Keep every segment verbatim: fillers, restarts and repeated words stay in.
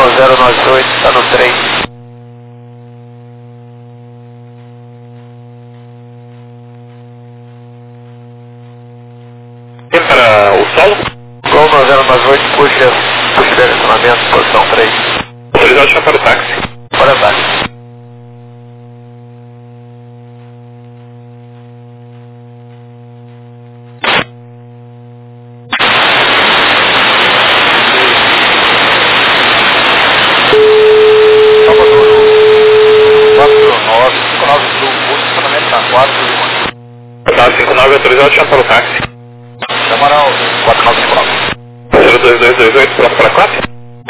um zero nove oito, está no trem. Tem para o solo? Gol um zero nove oito, puxa, puxa direcionamento, posição três. Autorizado chama para o táxi. Para táxi. quatro cinco nove autorizado, chama para o táxi. Chamaram quatro nove cinco nove. zero dois dois dois oito, pronto para quatro.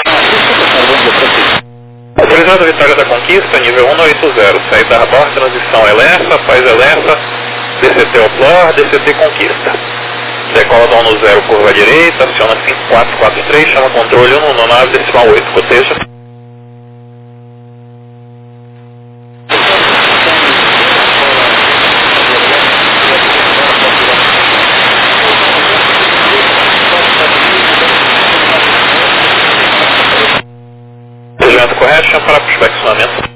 Autorizado Vitória da Conquista, nível um oito zero. Saída da bordo, transição Elefa, Paz Elefa, D C T Oplor, D C T Conquista. Decola da um zero, curva direita, aciona cinco quatro quatro três, chama controle um nove nove decimal oito, coteja. Correto, chama para prospeccionamento.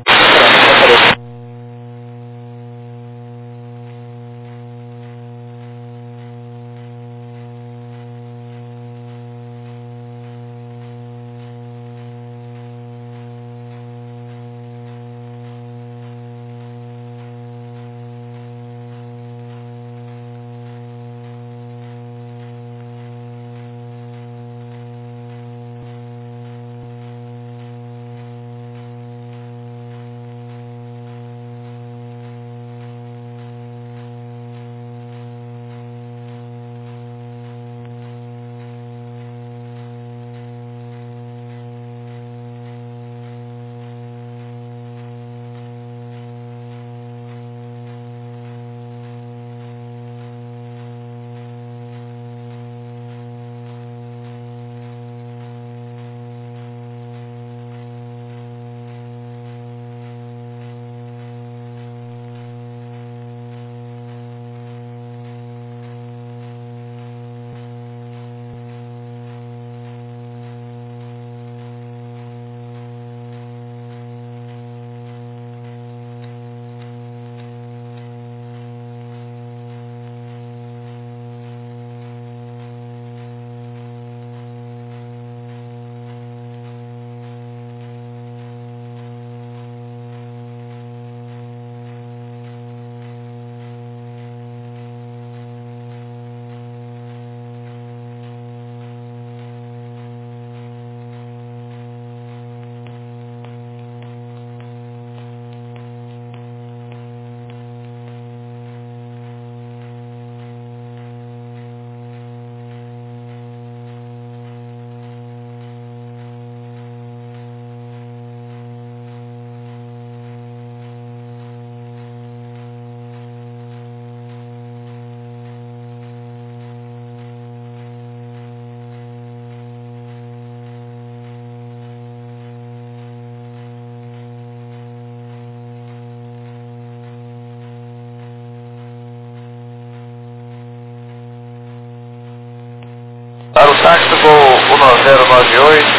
Para o táxi do Gol um zero nove oito,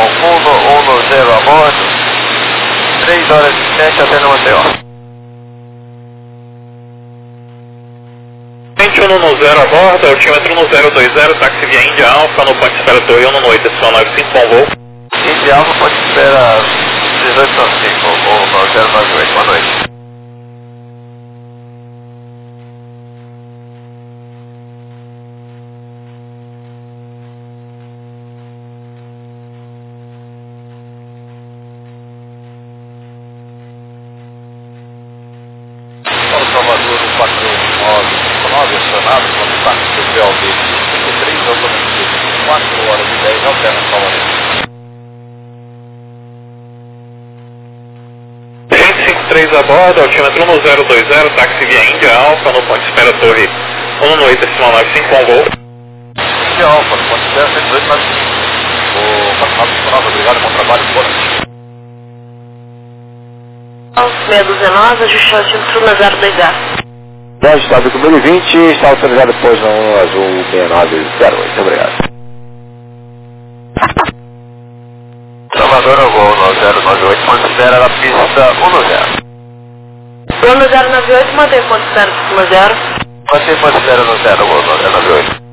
com um zero a bordo, três horas e sete até no Maceió. um zero a bordo, altímetro um zero dois zero, táxi via Índia Alfa, no ponto espera Torre um oito, decimal nove cinco, bom voo. Índia Alfa, ponto espera dezoito nove cinco, ou zero nove oito, boa noite. Salvador quatro nove cinco nove, acionado, quando táxi do P L D cinquenta e três, automaticamente quatro horas e dez, alterna Salvador. cento e cinquenta e três a bordo, altímetro um zero dois zero, táxi via Índia Alfa, no ponto espera Torre um oito, decimal nove cinco, bom voo. Índia Alfa, no ponto espera cento e dois nove cinco. O quatro nove cinco nove, obrigado, bom trabalho, boa noite. seis dezenove, ajuste o altímetro na zero dois zero. dez, estado número vinte, está autorizado depois no azul seis nove zero oito, obrigado. Salvador. zero na pista um no zero. Plano zero nove oito, mantém ponto zero cinco zero. Mantém ponto zero no zero, zero nove oito.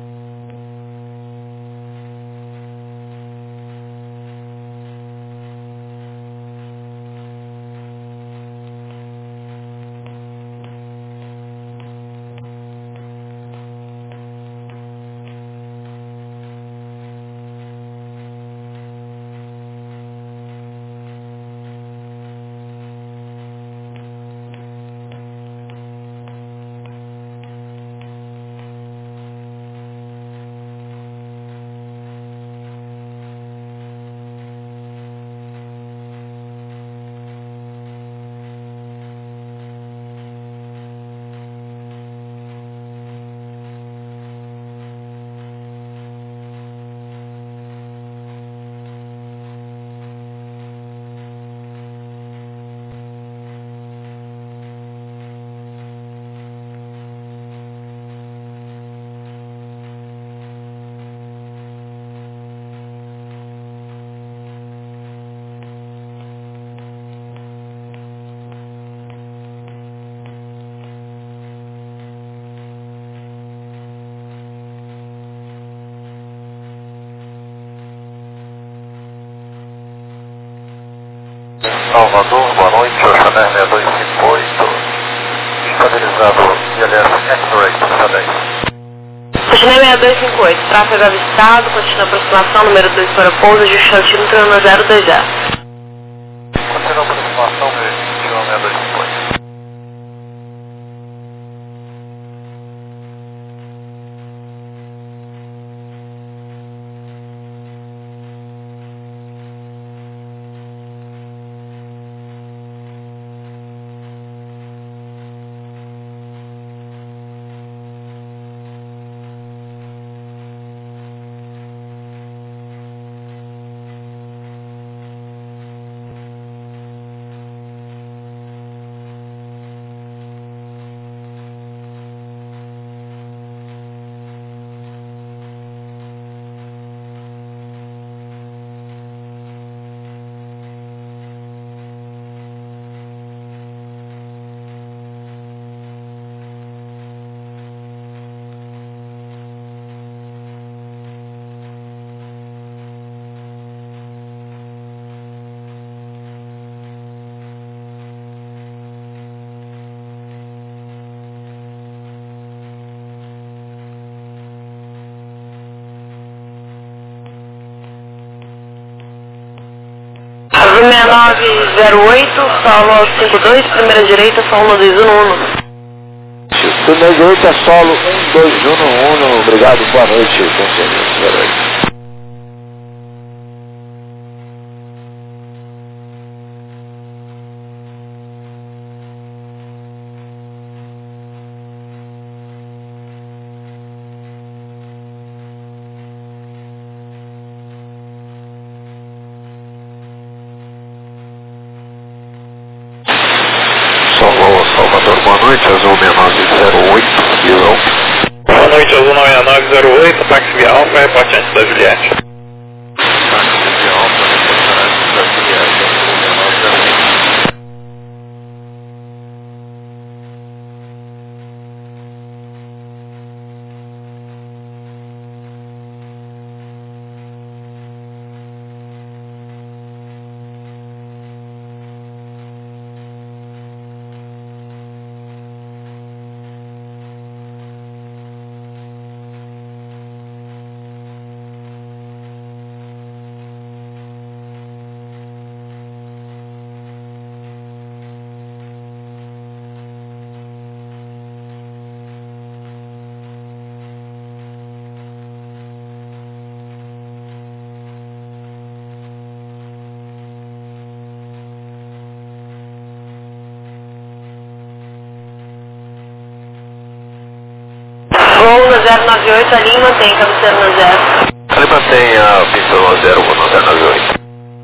Salvador, boa noite, Oceaner seis dois cinco oito, estabilizado I L S X-Ray pista dez. Oceaner seis dois cinco oito, tráfego avistado, continua aproximação, número dois para pouso, ajuste altímetro no zero dois zero. Continua aproximação, destino seis dois cinco oito. seis nove zero oito, solo cinco dois, primeira direita, solo um dois um um. Primeira direita, solo um dois um um, obrigado, boa noite, consciência zero oito. Salvador, boa noite, Azul seis nove zero oito, Viral. Boa noite, Azul nove nove zero oito, táxi via Alfa, reporte antes da Juliette. Táxi via Alfa, reporte antes da Juliette, Azul seis nove zero oito. zero nove oito, ali mantém cabeceira no zero. Ali mantém a pista no zero, no zero nove oito.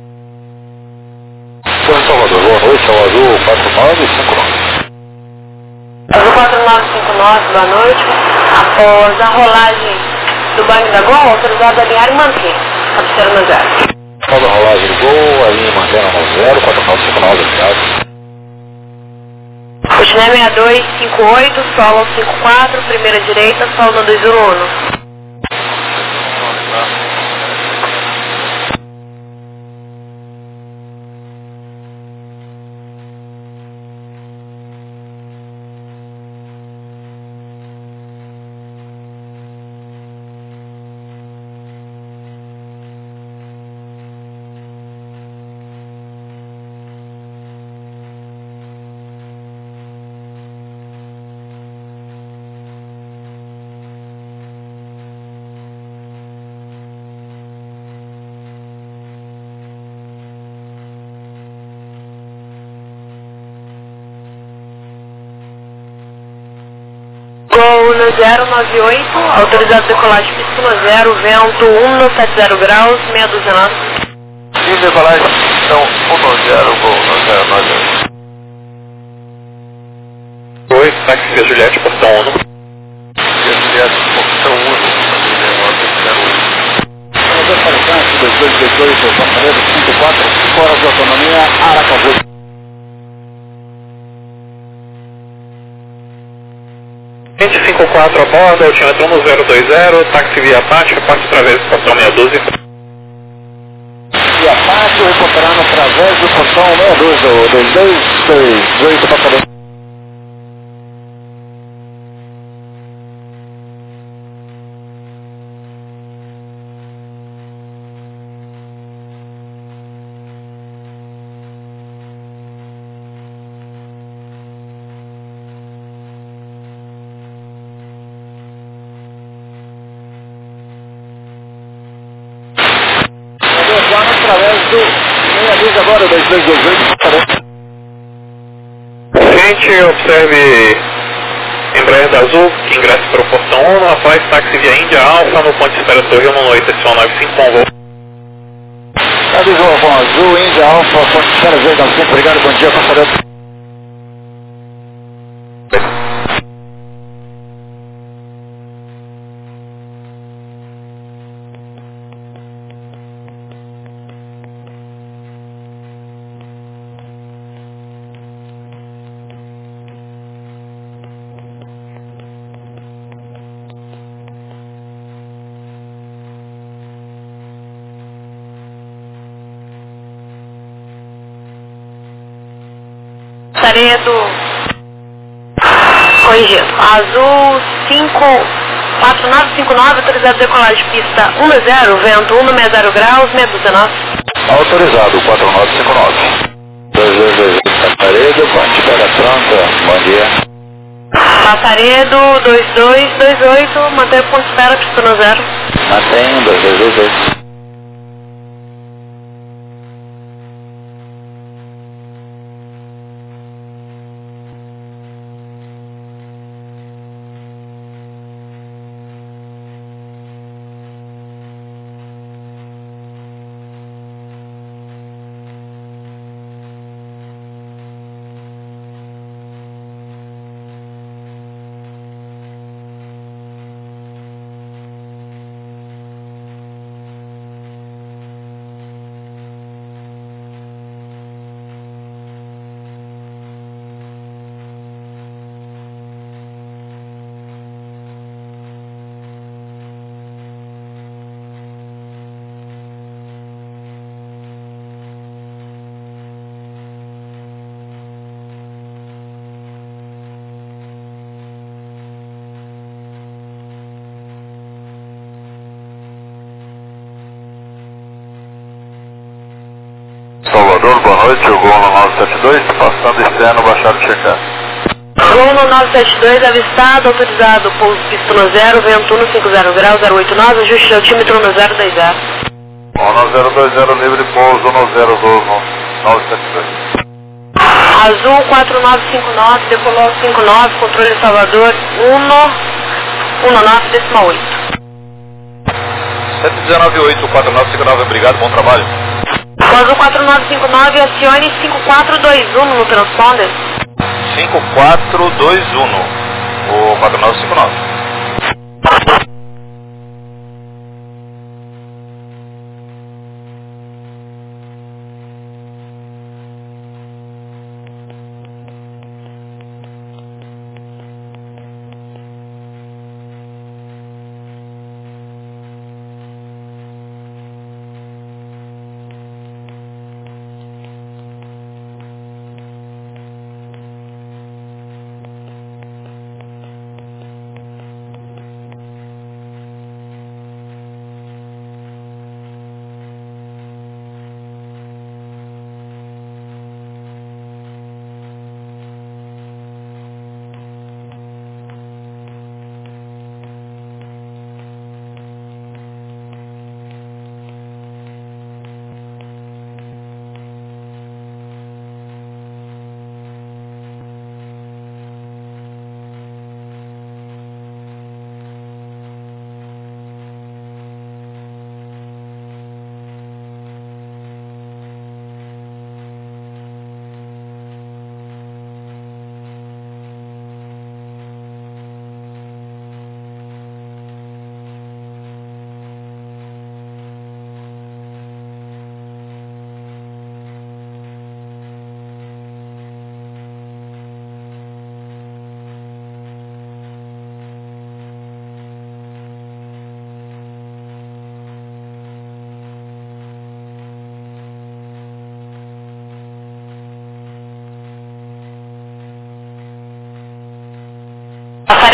São Salvador, boa noite, ao Azul quatro nove cinco nove. Azul quatro nove cinco nove, boa noite. Após a rolagem do banho da Gol, autorizado a alinhar e manter cabeceira no zero. Toda a rolagem do gol, aí mantendo no zero, quatro nove cinco nove, obrigado. Rotiné sessenta e dois cinquenta e oito, solo cinquenta e quatro, primeira direita, solo no dois um um. Gol no zero nove oito, autorizado decolagem pista no zero, vento um no setenta graus, meia dúzia nove. E decolagem, então, um no zero, gol no zero nove oito. Oi, táxi Via Juliette, portão um. Via Juliette, portão um, zero oito. dois Paricantes, dois dois dois dois, Passaredo, cinco quatro, cinco horas de autonomia, Aracaju. vinte e cinco quatro a bordo, altímetro um no zero dois zero, táxi Via Apache, reporte através do portão meia dúzia. Via Apache, recuperando através do portão meia dúzia, dois dois dois oito, Passaredo. Através do meia dúzia agora, dois dois dois oito. Gente, observe Embraer da Azul, que ingressa para o portão um, após táxi Via Índia Alfa, no ponto de espera Torre um no oito, S O nove cinco um, voo. Avisou com Azul, Índia Alfa, ponto de espera zero nove cinco, obrigado, bom dia, Passaredo. Passaredo, corrigido, Azul cinco quatro nove cinco nove, autorizado decolagem pista um no zero, vento um no sessenta graus, meia dúzia nove. Autorizado, quatro nove cinco nove. dois dois dois oito, Passaredo, ponto de espera pronta, bom dia. Passaredo dois dois dois oito, mantém o ponto de espera pista no zero. Mantém, dois dois dois oito. Salvador, boa noite, o gol no nove sete dois, passando externo, baixado checar. Gol no nove sete dois, avistado, autorizado, pouso pista no zero, vento um no cinquenta graus, zero oito nove, ajuste de altímetro no zero dois zero. Gol no zero dois zero, livre, pouso no zero dois no nove sete dois. Azul quatro nove cinco nove, decolou cinco nove, controle Salvador um no nove decimal oito. sete um nove oito, quatro nove cinco nove, obrigado, bom trabalho. Azul quatro nove cinco nove, acione cinco quatro dois um no transponder. cinco quatro dois um, o quatro nove cinco nove.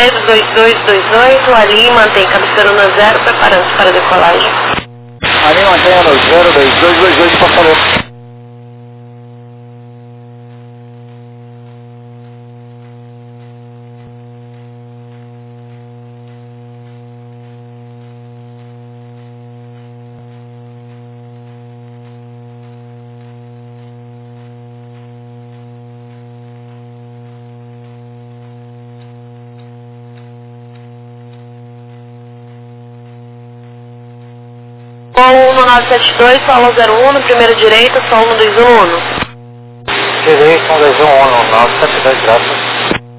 Passaredo dois dois dois oito, ali mantém cabeceira no zero, preparando-se para a decolagem. Ali mantenha no zero dois dois dois oito, Passaredo. Voo um nove sete dois, solo zero um, no primeira direita, solo um dois um um. Direito, um dois um um, nove sete dois, graças.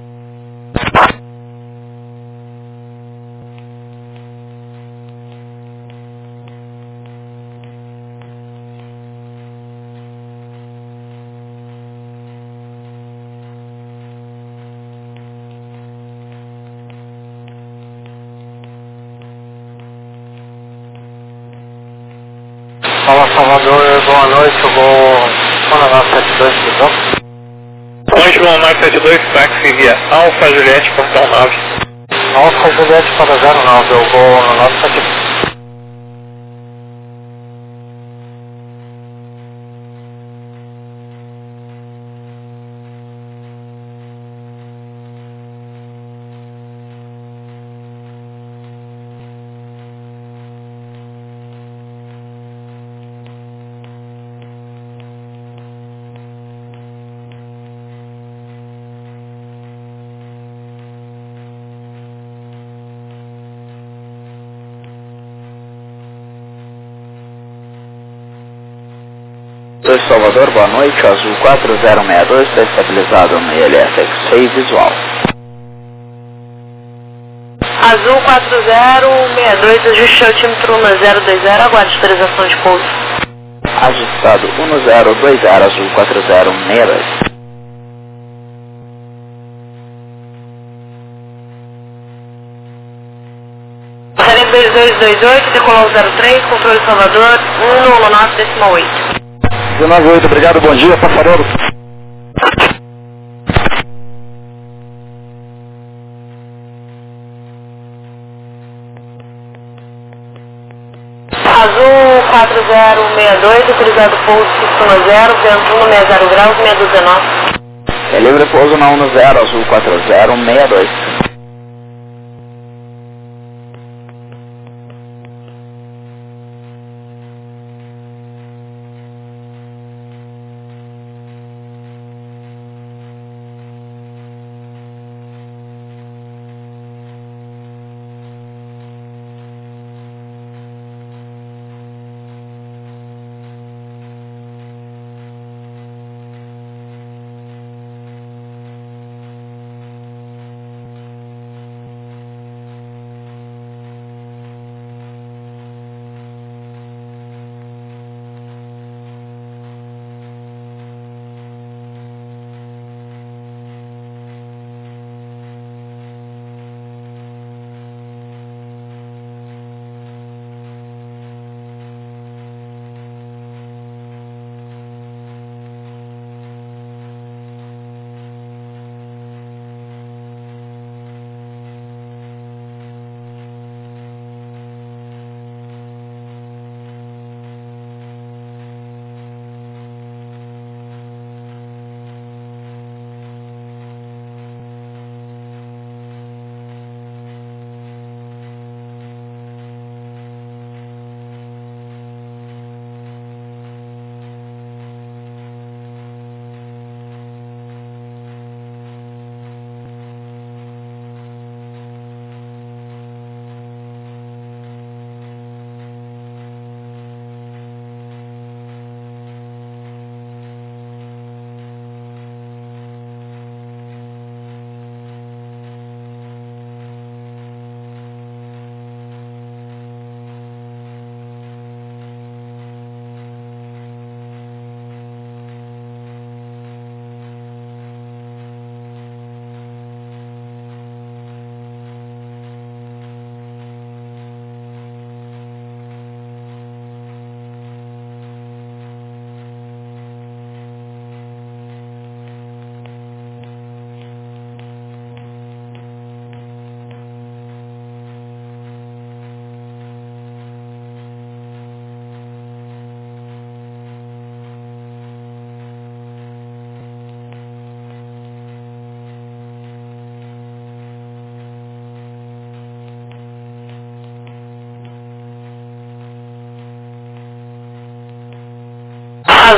Fala Salvador, boa noite, eu vou um nove sete dois, tudo bom? Noite um nove sete dois, táxi via Alfa Juliette, portão nove. Alfa Juliette para zero nove, eu vou no nove sete dois. dois Salvador, boa noite, azul quatro zero seis dois, está estabilizado no I L S X-Ray visual. Azul quatro zero seis dois, ajuste altímetro um zero dois zero, aguarde autorização de pouso. Ajustado um zero dois zero, azul quatro zero seis dois. Passaredo dois dois dois oito, decolou zero três, controle Salvador, um um nove decimal oito. dezenove oito, obrigado, bom dia, Passaredo. Azul quatro zero seis dois, utilizado pouso pista zero, vento um sessenta graus, seis dezenove. É livre pouso na um zero, azul quatro zero seis dois.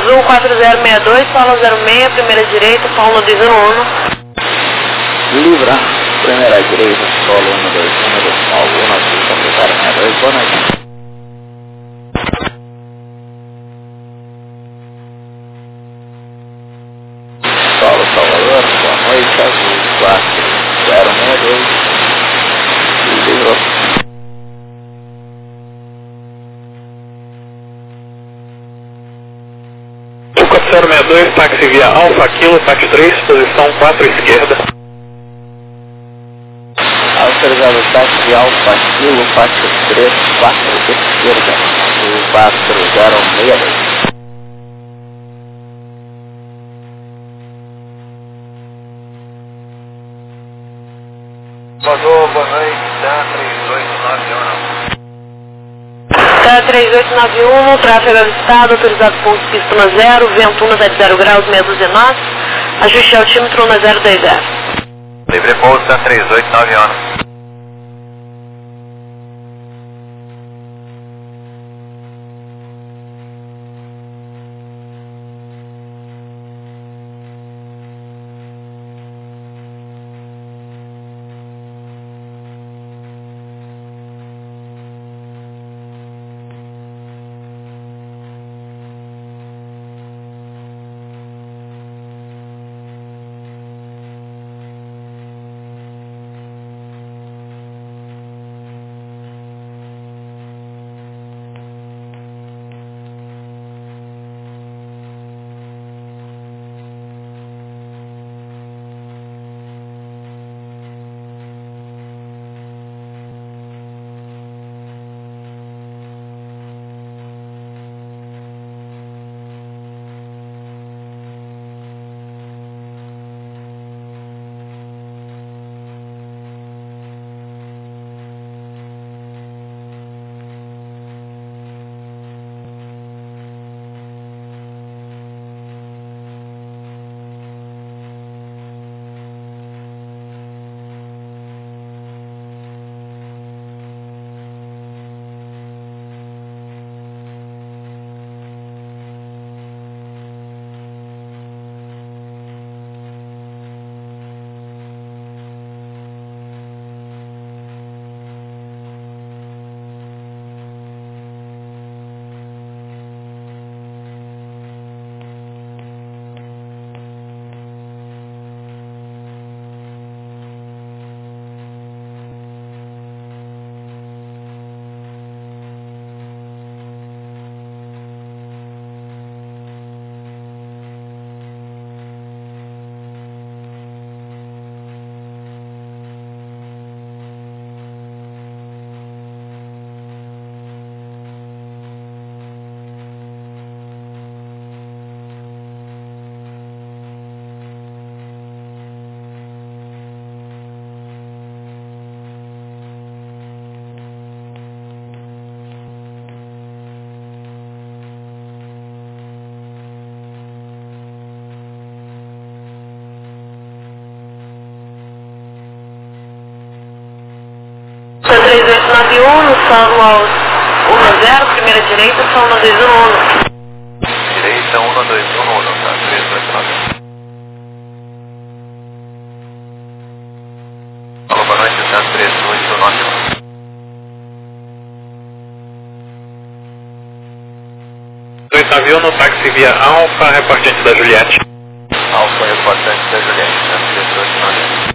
Azul quatro zero seis dois, solo zero seis, primeira direita, solo dois um um. Libra, primeira direita, solo um dois um, solo um azul quatro zero seis dois, boa noite. Solo Salvador, boa noite, azul quatro zero seis dois, Libra. quatro zero seis dois, táxi via Alfa Kilo, táxi três, posição quatro esquerda. Autorizado táxi Alfa Kilo, táxi três, quatro esquerda, o quatro zero seis dois. Salvador, boa noite, dá três oito nove um. Tá três oito nove um, tráfego avistado, autorizado ponto pista na zero, vento um sete zero graus, seis dois nove, ajuste altímetro na zero dois zero. Livre pouso, dá três oito nove um. três oito nove um, no solo um zero, primeira direita, solo dois um um. Direita um dois um um, tá? três oito nove um. Alô, boa noite, tá? três oito nove um. três nove um no táxi via Alfa, repartente da Juliette. Alfa, reportante da Juliette, tá? três oito nove um.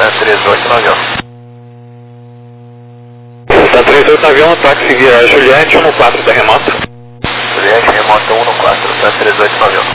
sete três oito no avião. sete três oito no avião, táxi via Juliette um no quatro da remota. Juliette, remota um no quatro, sete três oito no avião.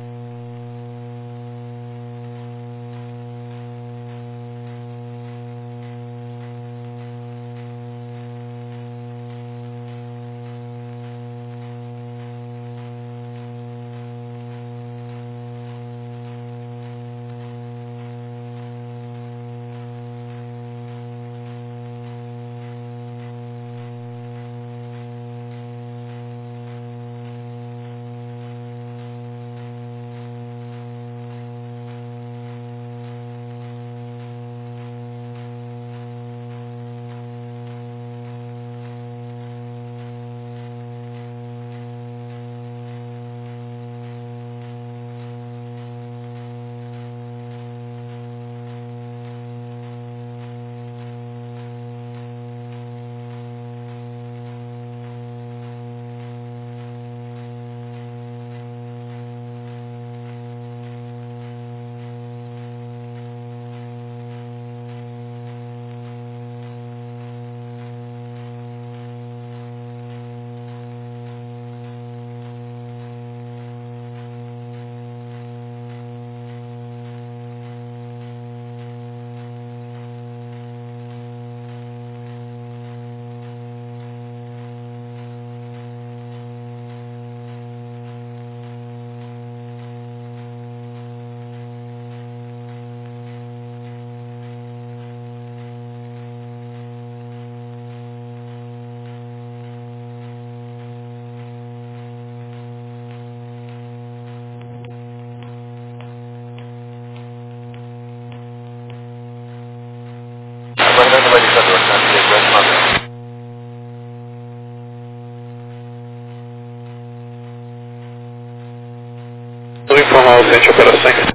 Aguardando o balizador, sete três oito no avião. Vou informar o centro de operações.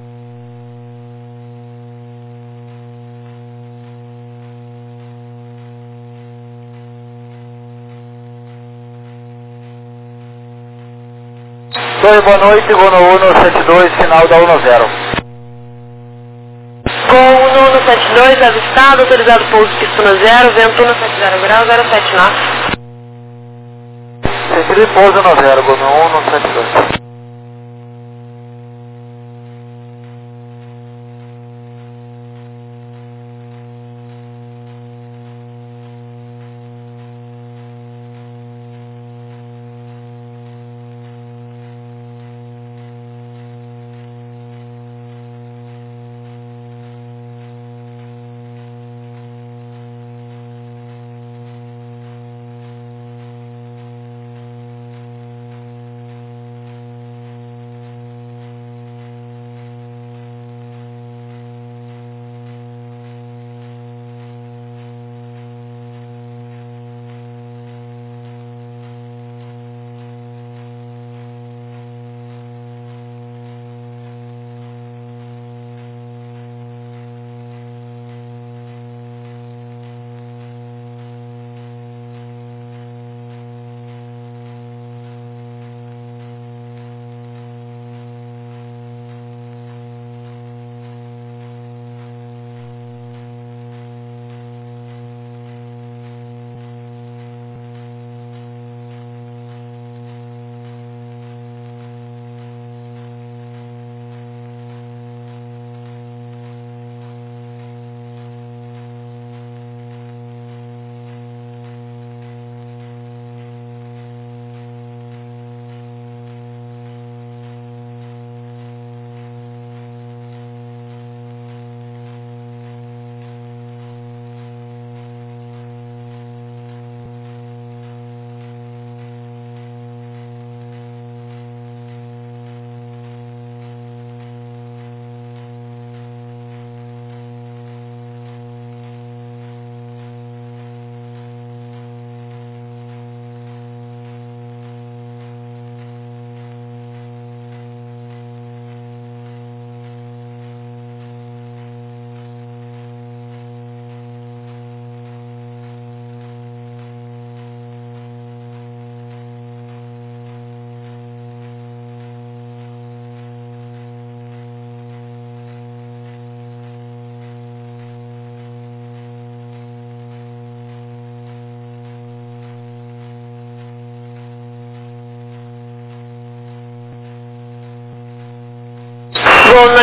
Oi, boa noite, Gono Uno sete dois, final da um zero. Com o Nuno setenta e dois, avistado, autorizado pouso pista na zero, vento na sete zero grau, zero sete nove. Sentido pouso no zero, Gono Uno sete dois.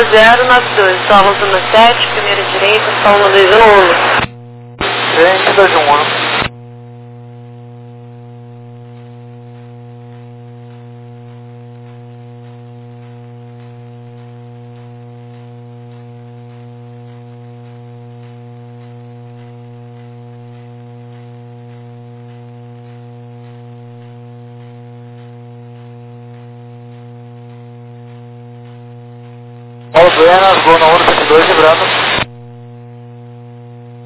zero nove dois, solo zona sete, primeira direita, solo dois um um. Gente, dois um um. Paulo Buenas, gol na onda sete dois, vibrando.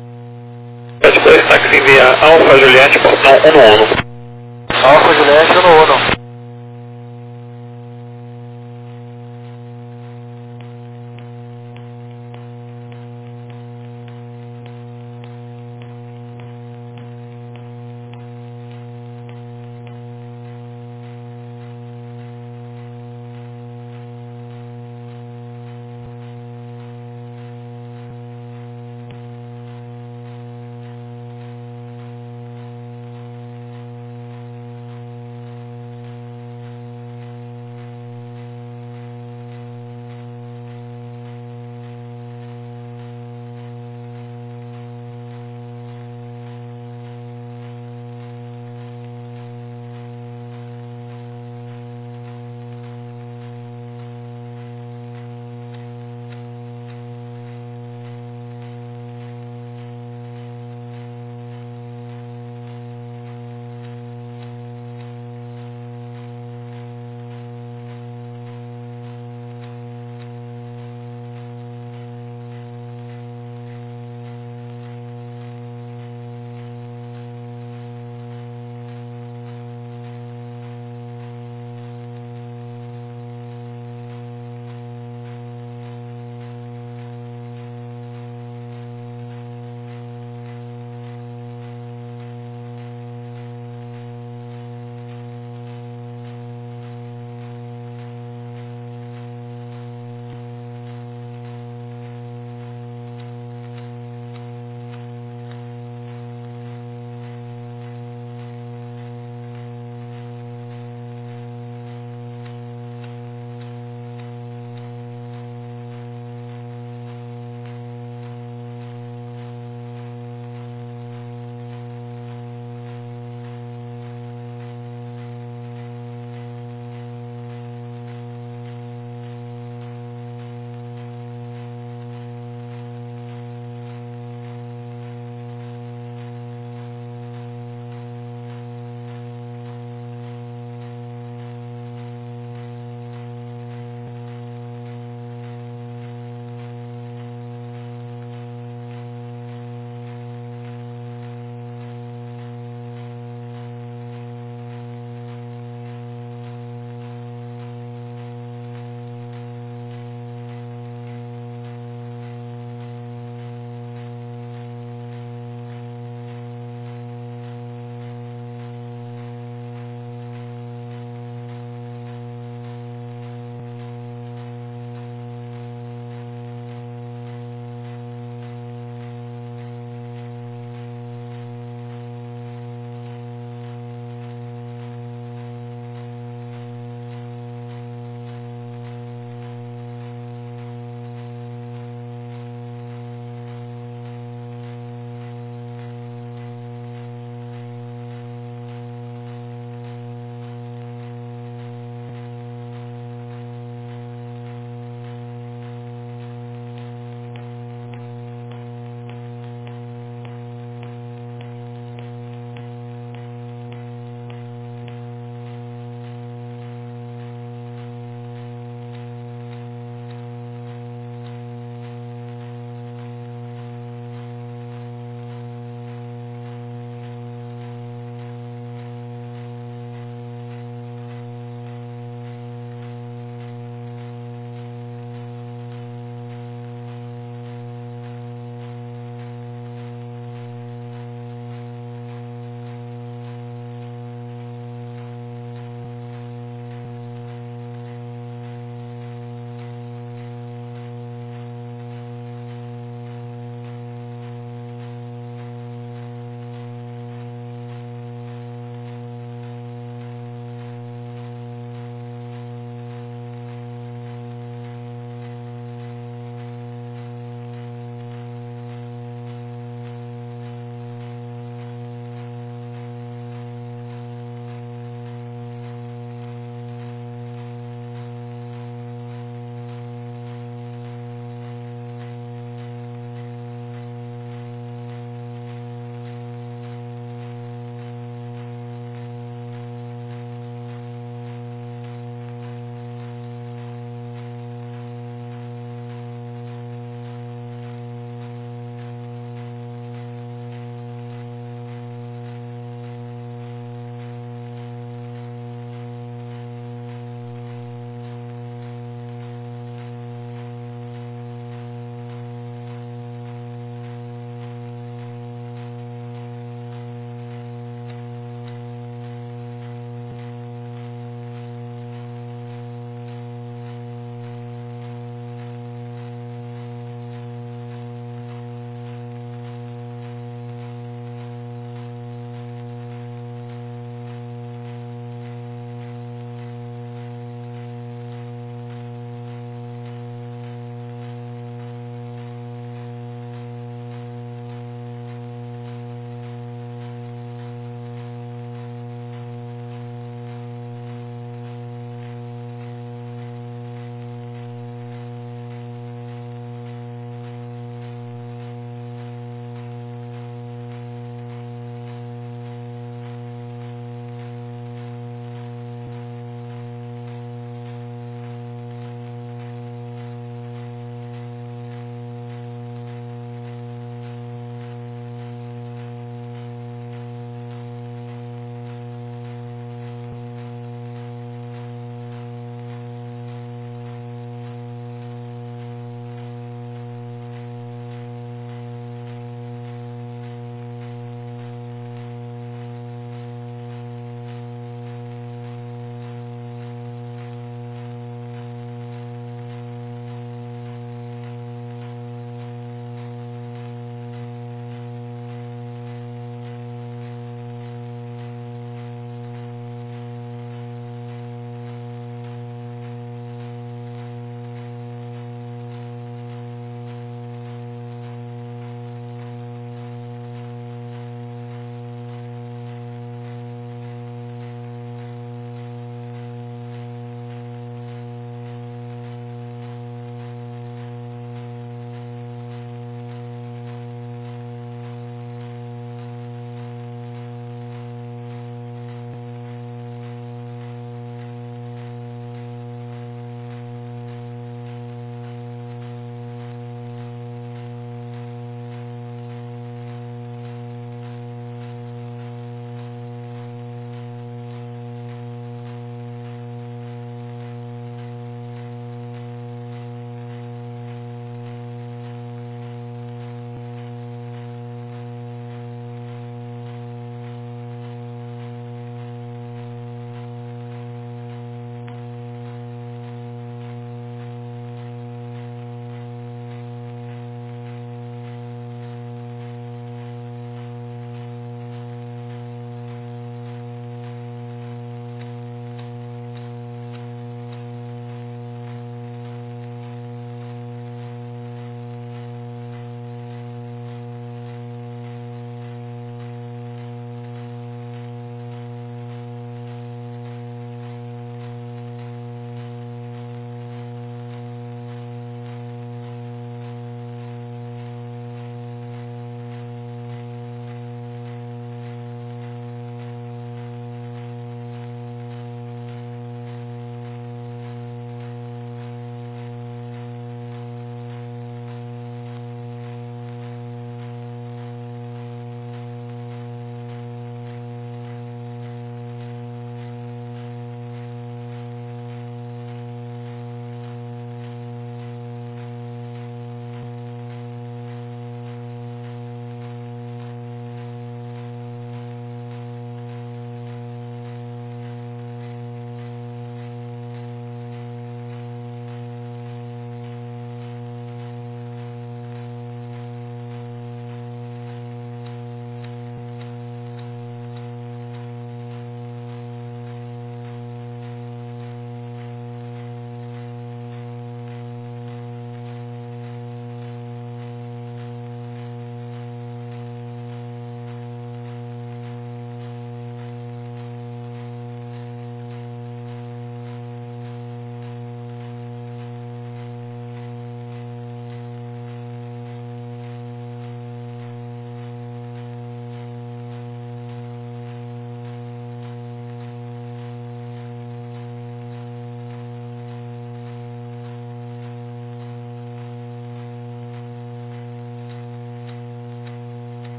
sete dois, táxi via Alfa Juliette, portão um no um. Alfa Juliette, um no